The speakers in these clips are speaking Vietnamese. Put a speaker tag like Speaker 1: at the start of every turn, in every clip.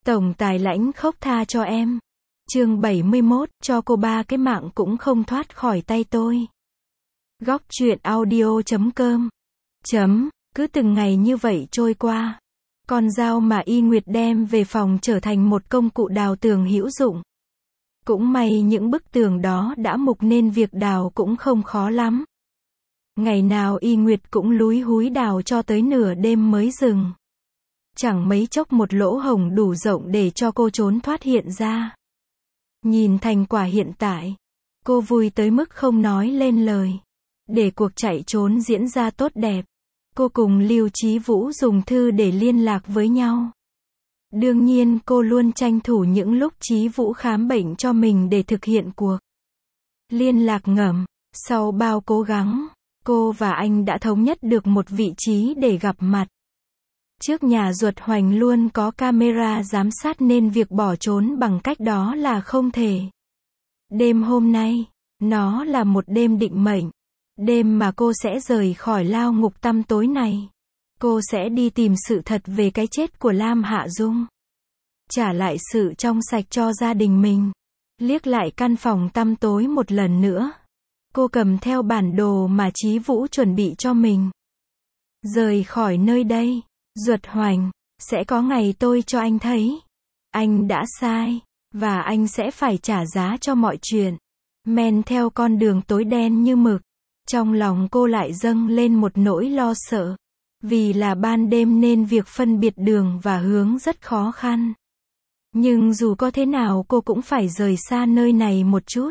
Speaker 1: Tổng tài lãnh khốc tha cho em. Chương 71, cho cô 3 cái mạng cũng không thoát khỏi tay tôi. Góc truyện audio.com. Cứ từng ngày như vậy trôi qua. Con dao mà Y Nguyệt đem về phòng trở thành một công cụ đào tường hữu dụng. Cũng may những bức tường đó đã mục nên việc đào cũng không khó lắm. Ngày nào Y Nguyệt cũng lúi húi đào cho tới nửa đêm mới dừng. Chẳng mấy chốc một lỗ hổng đủ rộng để cho cô trốn thoát hiện ra. Nhìn thành quả hiện tại, cô vui tới mức không nói lên lời. Để cuộc chạy trốn diễn ra tốt đẹp, cô cùng Lưu Chí Vũ dùng thư để liên lạc với nhau. Đương nhiên cô luôn tranh thủ những lúc Chí Vũ khám bệnh cho mình để thực hiện cuộc liên lạc ngầm. Sau bao cố gắng, cô và anh đã thống nhất được một vị trí để gặp mặt. Trước nhà Duật Hoành luôn có camera giám sát nên việc bỏ trốn bằng cách đó là không thể. Đêm hôm nay, nó là một đêm định mệnh. Đêm mà cô sẽ rời khỏi lao ngục tăm tối này. Cô sẽ đi tìm sự thật về cái chết của Lam Hạ Dung. Trả lại sự trong sạch cho gia đình mình. Liếc lại căn phòng tăm tối một lần nữa. Cô cầm theo bản đồ mà Chí Vũ chuẩn bị cho mình. Rời khỏi nơi đây, Duật Hoành, sẽ có ngày tôi cho anh thấy. Anh đã sai, và anh sẽ phải trả giá cho mọi chuyện. Men theo con đường tối đen như mực. Trong lòng cô lại dâng lên một nỗi lo sợ. Vì là ban đêm nên việc phân biệt đường và hướng rất khó khăn. Nhưng dù có thế nào cô cũng phải rời xa nơi này một chút.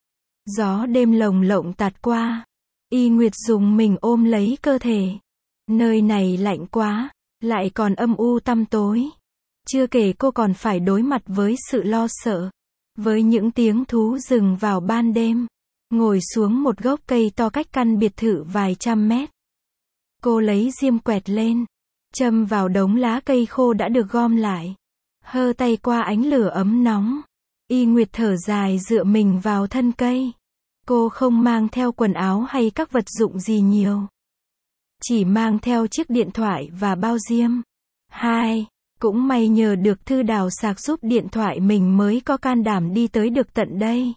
Speaker 1: Gió đêm lồng lộng tạt qua. Y Nguyệt dùng mình ôm lấy cơ thể. Nơi này lạnh quá, lại còn âm u tăm tối. Chưa kể cô còn phải đối mặt với sự lo sợ. Với những tiếng thú rừng vào ban đêm. Ngồi xuống một gốc cây to cách căn biệt thự vài trăm mét. Cô lấy diêm quẹt lên. Châm vào đống lá cây khô đã được gom lại. Hơ tay qua ánh lửa ấm nóng. Y Nguyệt thở dài dựa mình vào thân cây. Cô không mang theo quần áo hay các vật dụng gì nhiều. Chỉ mang theo chiếc điện thoại và bao diêm. Cũng may nhờ được Thư Đào sạc giúp điện thoại mình mới có can đảm đi tới được tận đây.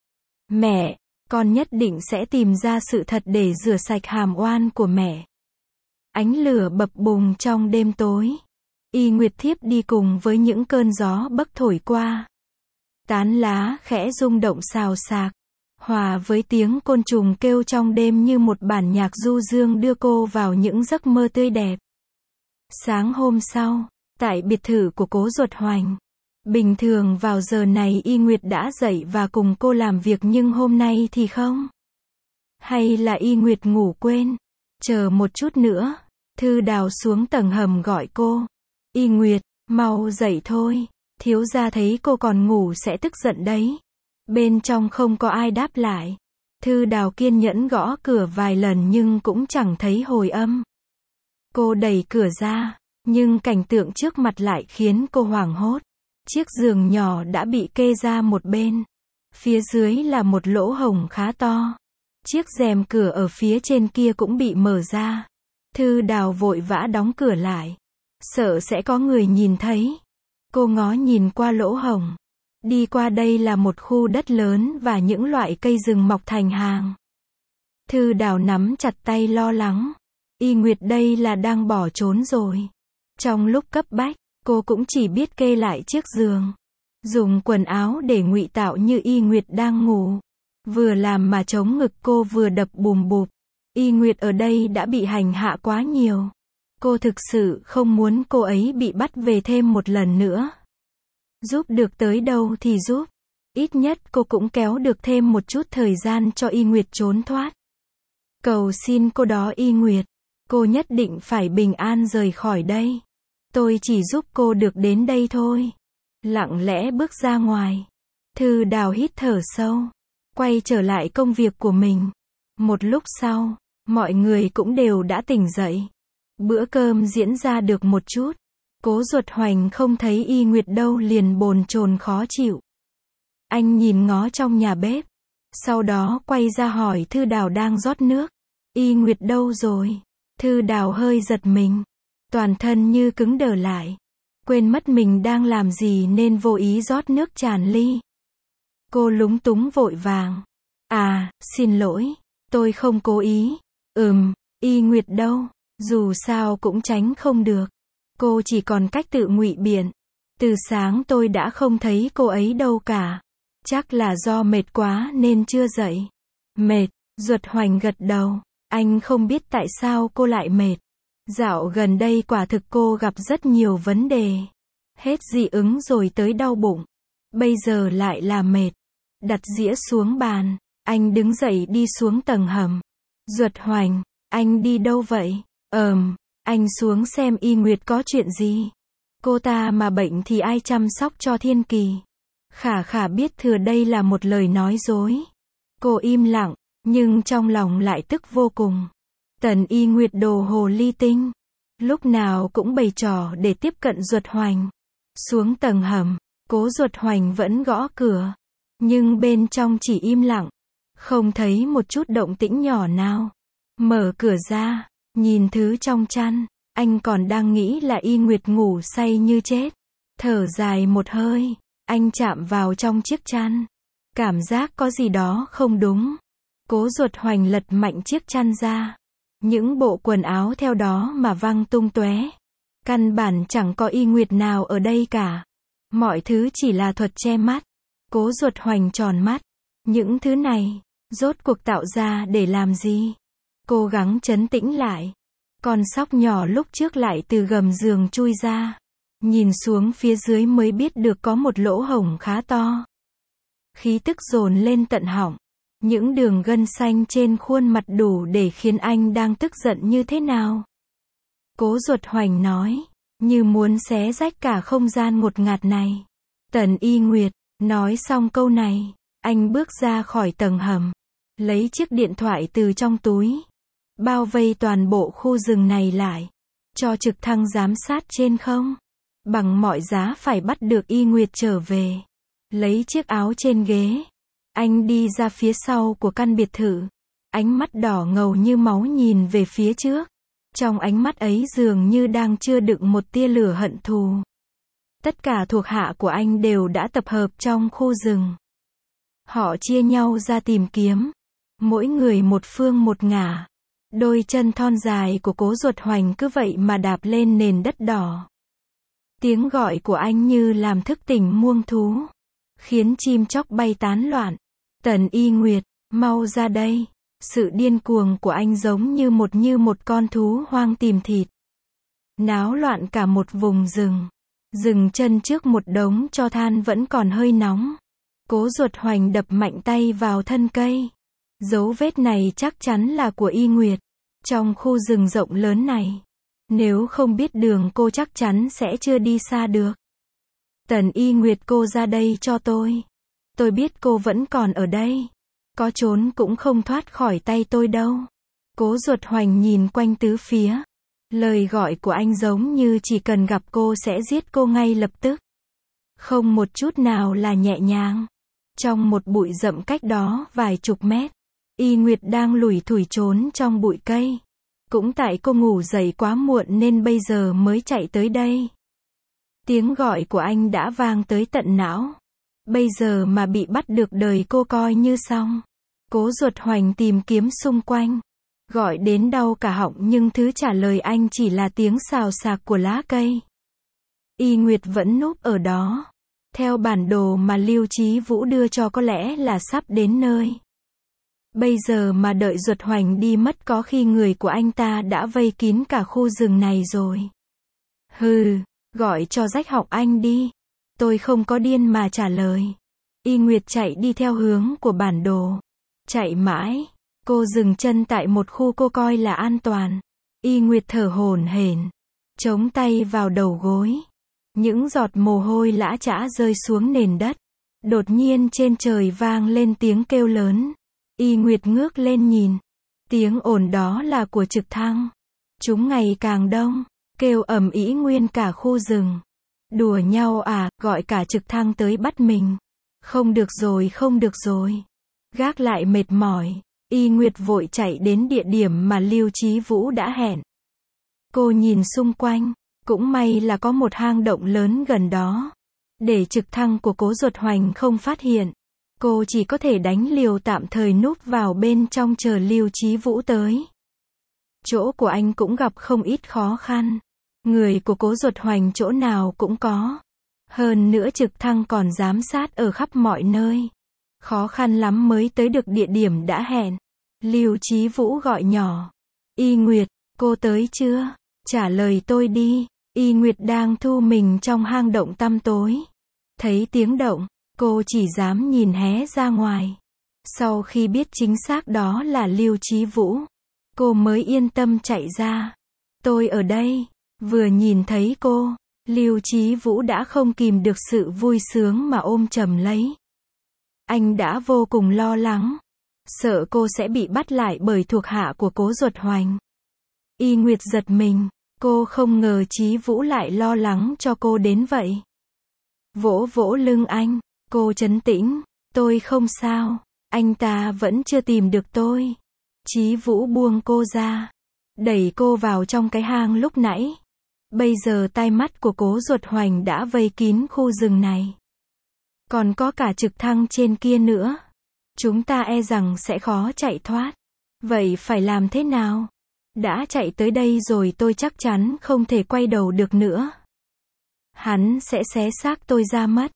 Speaker 1: Mẹ, con nhất định sẽ tìm ra sự thật để rửa sạch hàm oan của mẹ. Ánh lửa bập bùng trong đêm tối. Y Nguyệt thiếp đi cùng với những cơn gió bấc thổi qua. Tán lá khẽ rung động xào xạc. Hòa với tiếng côn trùng kêu trong đêm như một bản nhạc du dương đưa cô vào những giấc mơ tươi đẹp. Sáng hôm sau, tại biệt thự của cố Duật Hoành. Bình thường vào giờ này Y Nguyệt đã dậy và cùng cô làm việc nhưng hôm nay thì không. Hay là Y Nguyệt ngủ quên? Chờ một chút nữa. Thư Đào xuống tầng hầm gọi cô. Y Nguyệt, mau dậy thôi. Thiếu gia thấy cô còn ngủ sẽ tức giận đấy. Bên trong không có ai đáp lại. Thư Đào kiên nhẫn gõ cửa vài lần nhưng cũng chẳng thấy hồi âm. Cô đẩy cửa ra, nhưng cảnh tượng trước mặt lại khiến cô hoảng hốt. Chiếc giường nhỏ đã bị kê ra một bên. Phía dưới là một lỗ hổng khá to. Chiếc rèm cửa ở phía trên kia cũng bị mở ra. Thư Đào vội vã đóng cửa lại. Sợ sẽ có người nhìn thấy. Cô ngó nhìn qua lỗ hổng. Đi qua đây là một khu đất lớn và những loại cây rừng mọc thành hàng. Thư Đào nắm chặt tay lo lắng. Y Nguyệt đây là đang bỏ trốn rồi. Trong lúc cấp bách, cô cũng chỉ biết kê lại chiếc giường. Dùng quần áo để ngụy tạo như Y Nguyệt đang ngủ. Vừa làm mà chống ngực cô vừa đập bùm bụp. Y Nguyệt ở đây đã bị hành hạ quá nhiều. Cô thực sự không muốn cô ấy bị bắt về thêm một lần nữa. Giúp được tới đâu thì giúp. Ít nhất cô cũng kéo được thêm một chút thời gian cho Y Nguyệt trốn thoát. Cầu xin cô đó Y Nguyệt. Cô nhất định phải bình an rời khỏi đây. Tôi chỉ giúp cô được đến đây thôi. Lặng lẽ bước ra ngoài. Thư Đào hít thở sâu. Quay trở lại công việc của mình. Một lúc sau, mọi người cũng đều đã tỉnh dậy. Bữa cơm diễn ra được một chút. Cố Duật Hoành không thấy Y Nguyệt đâu liền bồn chồn khó chịu. Anh nhìn ngó trong nhà bếp. Sau đó quay ra hỏi Thư Đào đang rót nước. Y Nguyệt đâu rồi? Thư Đào hơi giật mình. Toàn thân như cứng đờ lại. quên mất mình đang làm gì nên vô ý rót nước tràn ly. Cô lúng túng vội vàng. À, xin lỗi, tôi không cố ý. Y Nguyệt đâu? Dù sao cũng tránh không được. Cô chỉ còn cách tự ngụy biện. Từ sáng tôi đã không thấy cô ấy đâu cả. Chắc là do mệt quá nên chưa dậy. Mệt, Duật Hoành gật đầu. Anh không biết tại sao cô lại mệt. Dạo gần đây quả thực cô gặp rất nhiều vấn đề. Hết dị ứng rồi tới đau bụng. Bây giờ lại là mệt. Đặt dĩa xuống bàn. Anh đứng dậy đi xuống tầng hầm. Duật Hoành, anh đi đâu vậy? Anh xuống xem Y Nguyệt có chuyện gì. Cô ta mà bệnh thì ai chăm sóc cho Thiên Kỳ? Khả Khả biết thừa đây là một lời nói dối. Cô im lặng, nhưng trong lòng lại tức vô cùng. Tần Y Nguyệt đồ hồ ly tinh. Lúc nào cũng bày trò để tiếp cận Duật Hoành. Xuống tầng hầm, Cố Duật Hoành vẫn gõ cửa. Nhưng bên trong chỉ im lặng. Không thấy một chút động tĩnh nhỏ nào. Mở cửa ra, nhìn thứ trong chăn. Anh còn đang nghĩ là Y Nguyệt ngủ say như chết. Thở dài một hơi, anh chạm vào trong chiếc chăn. Cảm giác có gì đó không đúng. Cố Duật Hoành lật mạnh chiếc chăn ra. Những bộ quần áo theo đó mà văng tung tóe. Căn bản chẳng có Y Nguyệt nào ở đây cả. Mọi thứ chỉ là thuật che mắt. Cố Duật Hoành tròn mắt. Những thứ này, rốt cuộc tạo ra để làm gì? Cố gắng trấn tĩnh lại. Con sóc nhỏ lúc trước lại từ gầm giường chui ra. Nhìn xuống phía dưới mới biết được có một lỗ hổng khá to. Khí tức dồn lên tận họng. Những đường gân xanh trên khuôn mặt đủ để khiến anh đang tức giận như thế nào. Cố Duật Hoành nói, như muốn xé rách cả không gian ngột ngạt này. Tần Y Nguyệt, nói xong câu này, anh bước ra khỏi tầng hầm. Lấy chiếc điện thoại từ trong túi. Bao vây toàn bộ khu rừng này lại. Cho trực thăng giám sát trên không. Bằng mọi giá phải bắt được Y Nguyệt trở về. Lấy chiếc áo trên ghế. Anh đi ra phía sau của căn biệt thự. Ánh mắt đỏ ngầu như máu nhìn về phía trước. Trong ánh mắt ấy dường như đang chứa đựng một tia lửa hận thù. Tất cả thuộc hạ của anh đều đã tập hợp trong khu rừng. Họ chia nhau ra tìm kiếm. Mỗi người một phương một ngả. Đôi chân thon dài của Cố Duật Hoành cứ vậy mà đạp lên nền đất đỏ. Tiếng gọi của anh như làm thức tỉnh muông thú. Khiến chim chóc bay tán loạn. Tần Y Nguyệt, mau ra đây. Sự điên cuồng của anh giống như một con thú hoang tìm thịt. Náo loạn cả một vùng rừng. Dừng chân trước một đống tro than vẫn còn hơi nóng. Cố Duật Hoành đập mạnh tay vào thân cây. Dấu vết này chắc chắn là của Y Nguyệt. Trong khu rừng rộng lớn này. Nếu không biết đường cô chắc chắn sẽ chưa đi xa được. Tần Y Nguyệt, cô ra đây cho tôi. Tôi biết cô vẫn còn ở đây. Có trốn cũng không thoát khỏi tay tôi đâu. Cố Duật Hoành nhìn quanh tứ phía. Lời gọi của anh giống như chỉ cần gặp cô sẽ giết cô ngay lập tức. Không một chút nào là nhẹ nhàng. Trong một bụi rậm cách đó vài chục mét. Y Nguyệt đang lủi thủi trốn trong bụi cây. Cũng tại cô ngủ dậy quá muộn nên bây giờ mới chạy tới đây. Tiếng gọi của anh đã vang tới tận não. Bây giờ mà bị bắt được đời cô coi như xong. Cố Duật Hoành tìm kiếm xung quanh. Gọi đến đau cả họng nhưng thứ trả lời anh chỉ là tiếng xào xạc của lá cây. Y Nguyệt vẫn núp ở đó. Theo bản đồ mà Lưu Chí Vũ đưa cho có lẽ là sắp đến nơi. Bây giờ mà đợi Duật Hoành đi mất có khi người của anh ta đã vây kín cả khu rừng này rồi. Hừ, gọi cho rách họng anh đi. Tôi không có điên mà trả lời. Y Nguyệt chạy đi theo hướng của bản đồ. Chạy mãi. Cô dừng chân tại một khu cô coi là an toàn. Y Nguyệt thở hổn hển. Chống tay vào đầu gối. Những giọt mồ hôi lã chã rơi xuống nền đất. Đột nhiên trên trời vang lên tiếng kêu lớn. Y Nguyệt ngước lên nhìn. Tiếng ồn đó là của trực thăng. Chúng ngày càng đông. Kêu ầm ĩ nguyên cả khu rừng. Đùa nhau à, gọi cả trực thăng tới bắt mình. Không được rồi, không được rồi. Gác lại mệt mỏi. Y Nguyệt vội chạy đến địa điểm mà Lưu Chí Vũ đã hẹn. Cô nhìn xung quanh. Cũng may là có một hang động lớn gần đó. Để trực thăng của Cố Duật Hoành không phát hiện, cô chỉ có thể đánh liều tạm thời núp vào bên trong chờ Lưu Chí Vũ tới. Chỗ của anh cũng gặp không ít khó khăn. Người của Cố Duật Hoành chỗ nào cũng có. Hơn nữa trực thăng còn giám sát ở khắp mọi nơi. Khó khăn lắm mới tới được địa điểm đã hẹn. Lưu Chí Vũ gọi nhỏ. Y Nguyệt, cô tới chưa? Trả lời tôi đi. Y Nguyệt đang thu mình trong hang động tăm tối. Thấy tiếng động, cô chỉ dám nhìn hé ra ngoài. Sau khi biết chính xác đó là Lưu Chí Vũ, cô mới yên tâm chạy ra. Tôi ở đây. Vừa nhìn thấy cô, Lưu Chí Vũ đã không kìm được sự vui sướng mà ôm chầm lấy. Anh đã vô cùng lo lắng, sợ cô sẽ bị bắt lại bởi thuộc hạ của Cố Duật Hoành. Y Nguyệt giật mình, cô không ngờ Chí Vũ lại lo lắng cho cô đến vậy. Vỗ vỗ lưng anh, cô trấn tĩnh, tôi không sao, anh ta vẫn chưa tìm được tôi. Chí Vũ buông cô ra, đẩy cô vào trong cái hang lúc nãy. Bây giờ tai mắt của Cố Duật Hoành đã vây kín khu rừng này. Còn có cả trực thăng trên kia nữa. Chúng ta e rằng sẽ khó chạy thoát. Vậy phải làm thế nào? Đã chạy tới đây rồi tôi chắc chắn không thể quay đầu được nữa. Hắn sẽ xé xác tôi ra mất.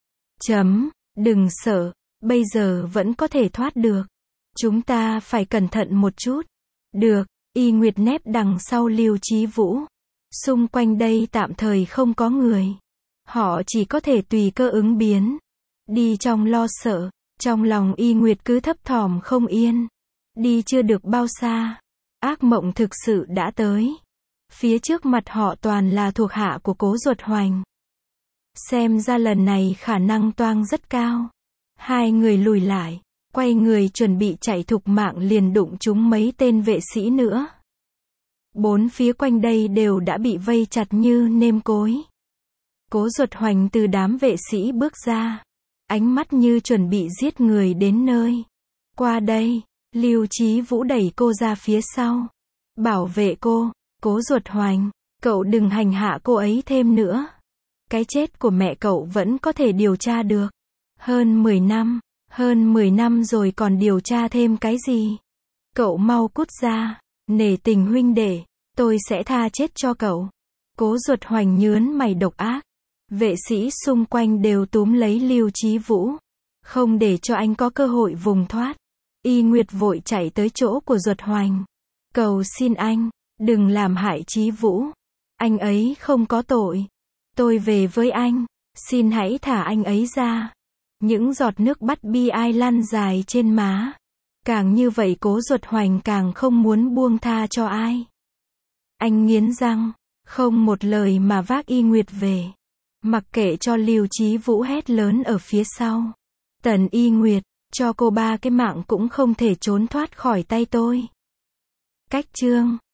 Speaker 1: Đừng sợ, bây giờ vẫn có thể thoát được. Chúng ta phải cẩn thận một chút. Được, Y Nguyệt nép đằng sau Lưu Chí Vũ. Xung quanh đây tạm thời không có người. Họ chỉ có thể tùy cơ ứng biến. Đi trong lo sợ, trong lòng Y Nguyệt cứ thấp thỏm không yên. Đi chưa được bao xa, ác mộng thực sự đã tới. Phía trước mặt họ toàn là thuộc hạ của Cố Duật Hoành. Xem ra lần này khả năng toang rất cao. Hai người lùi lại, quay người chuẩn bị chạy thục mạng liền đụng trúng mấy tên vệ sĩ nữa. Bốn phía quanh đây đều đã bị vây chặt như nêm cối. Cố Duật Hoành từ đám vệ sĩ bước ra, ánh mắt như chuẩn bị giết người đến nơi. Qua đây, Lưu Chí Vũ đẩy cô ra phía sau. Bảo vệ cô, Cố Duật Hoành, cậu đừng hành hạ cô ấy thêm nữa. Cái chết của mẹ cậu vẫn có thể điều tra được. Hơn 10 năm rồi còn điều tra thêm cái gì? Cậu mau cút ra, nể tình huynh đệ, tôi sẽ tha chết cho cậu. Cố Duật Hoành nhớn mày độc ác. Vệ sĩ xung quanh đều túm lấy Lưu Chí Vũ, không để cho anh có cơ hội vùng thoát. Y Nguyệt vội chạy tới chỗ của Duật Hoành. Cầu xin anh, đừng làm hại Chí Vũ. Anh ấy không có tội. Tôi về với anh, xin hãy thả anh ấy ra. Những giọt nước mắt bi ai lăn dài trên má. Càng như vậy Cố Duật Hoành càng không muốn buông tha cho ai. Anh nghiến răng, không một lời mà vác Y Nguyệt về. Mặc kệ cho Lưu Chí Vũ hét lớn ở phía sau. Tần Y Nguyệt, cho cô 3 cái mạng cũng không thể trốn thoát khỏi tay tôi. Cách chương